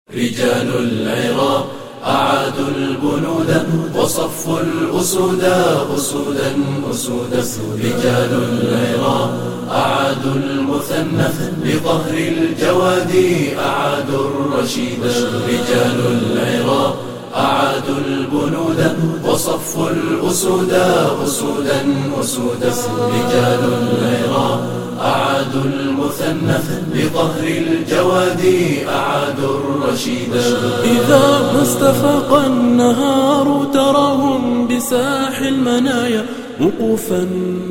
رجال العراق أعادوا البنود وصفوا الأسود أسودا أسودا. رجال العراق أعادوا المثنى لظهر الجواد أعادوا الرشيد. رجال العراق أعادوا البنود وصفوا الأسود أسودا أسودا. رجال العراق أعادوا المثنى لظهر الجواد أعادوا الرشيد. إذا ما استفاق النهار تراهم بساح المنايا وقوفا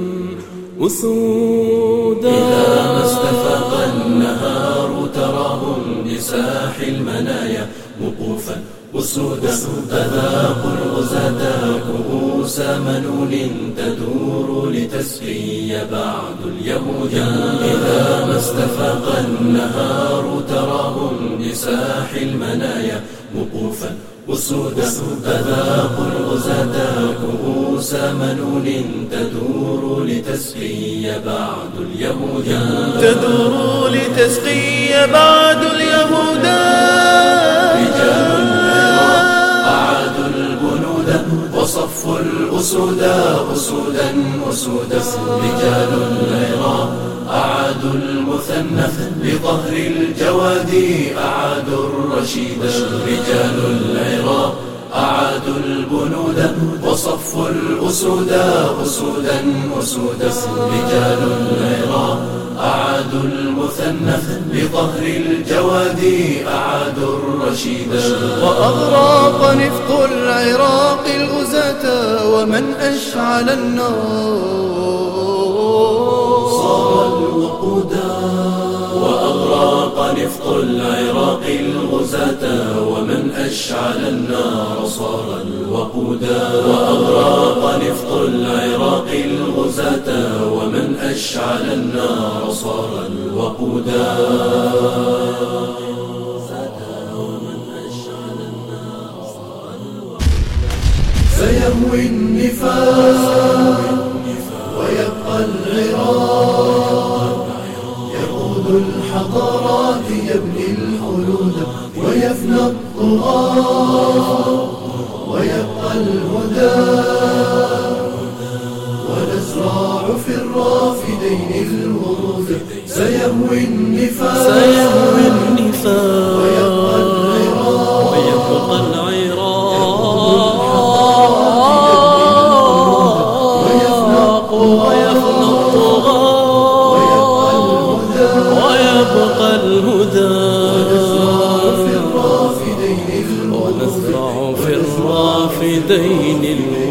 أسودا. إذا ما استفاق النهار تراهم بساح المنايا وقوفا أسودا. أذاقوا الغزاة كؤوس منون تدور لتسقي بعد اليهود. إذا ما استفاق النهار تراهم بساح المنايا وقوفا أسودا. أذاقوا الغزاة كؤوس منون تدور لتسقي بعد اليهود. تدور لتسقي بعد اليهود. وصفوا الأسود أسودا أسودا. رجال العراق أعادوا المثنى لظهر الجواد أعادوا الرشيد. رجال العراق أعادوا البنود وصفوا الأسود أسودا أسودا. رجال العراق أعادوا المثنى لظهر الجواد أعادوا الرشيد. وأغراق نفط العراق الغزاة ومن أشعل النار صار الوقودا. وأغراق نفط العراق الغزاة ومن أشعل النار صار الوقودا. وأغراق نفط العراق الغزاة ومن أشعل النار صار الوقودا. سيهوي النفاق ويبقى العراق يقود الحضارات يبني الخلود ويفنى الطغاة ويبقى الهدى ونزرع في الرافدين الورود. سيهوي النفاق ويبقى العراق ويفنى الطغاة ويبقى الهدى ونزرع في الرافدين